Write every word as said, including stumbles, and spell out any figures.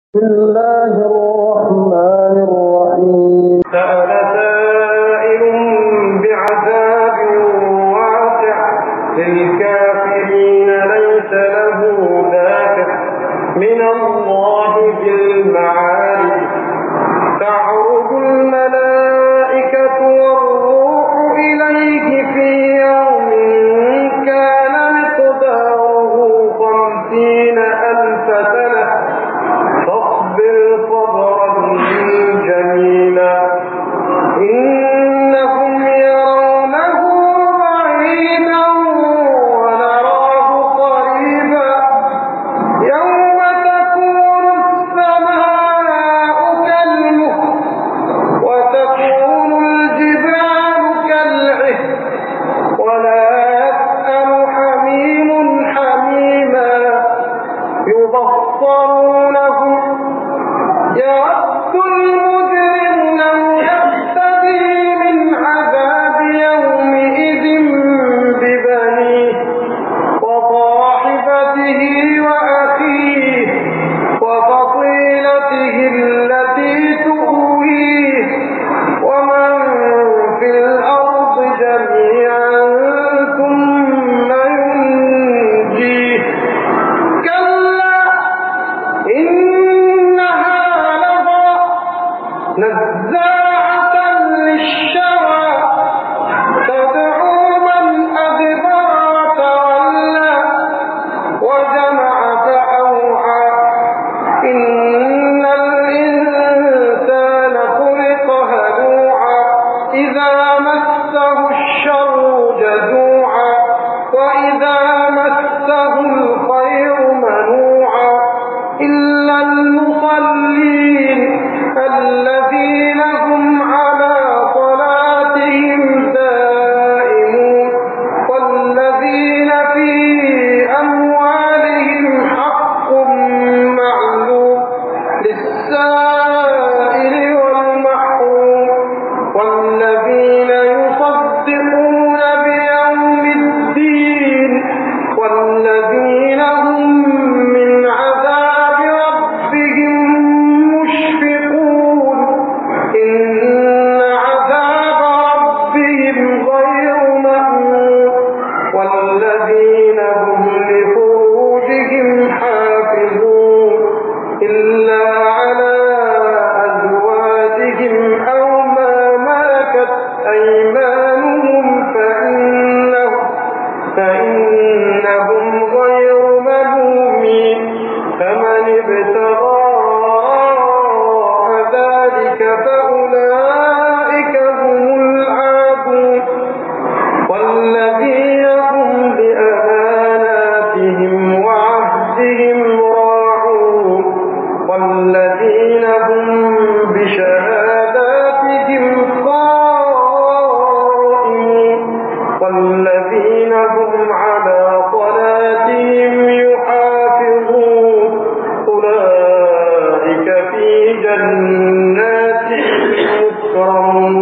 بسم الله الرحمن الرحيم. سأل سائل بعذاب واقع للكافرين ليس له دافع من الله ذي المعارج تعرج الملائكة والروح إليه في يوم كان مقداره خمسين ألف سنة فاصبر صبرا جميلا إنهم يرونه بعيدا ونراه قريبا يوم تكون السماء كالمهل وتكون الجبال كالعهن ولا يسأل حميم حميما يبصرونهم يود المجرم لو يفتدي من عذاب يومئذ ببنيه وصاحبته وأخيه وفصيلته التي تؤويه ومن في الأرض جميعا ثم ينجيه كلا إنها لظى نزاعة للشوى تدعو من أدبر وتولى وجمع فأوعى إن الإنسان خلق هلوعا إذا مسه الشر جزوعا وإذا مسه الخير منوعا إلا المصلين الذين هم على صلاتهم دائمون والذين في أموالهم حق معلوم للسائل والمحروم والذين يصدقون بيوم الدين والذين هم من عذاب ربهم مشفقون إن عذاب ربهم غير مأمون والذين هم لفروجهم حافظون إلا على أزواجهم أو ما ملكت أيمانهم فإنهم, فإنهم غير ملومين فمن ابتغى ذلك فأولئك هم العادون والذين هم بأماناتهم وعهدهم راعون والذين هم بشهاداتهم قائمون والذين هم على صلاتهم يحافظون أولئك في جنات مكرمون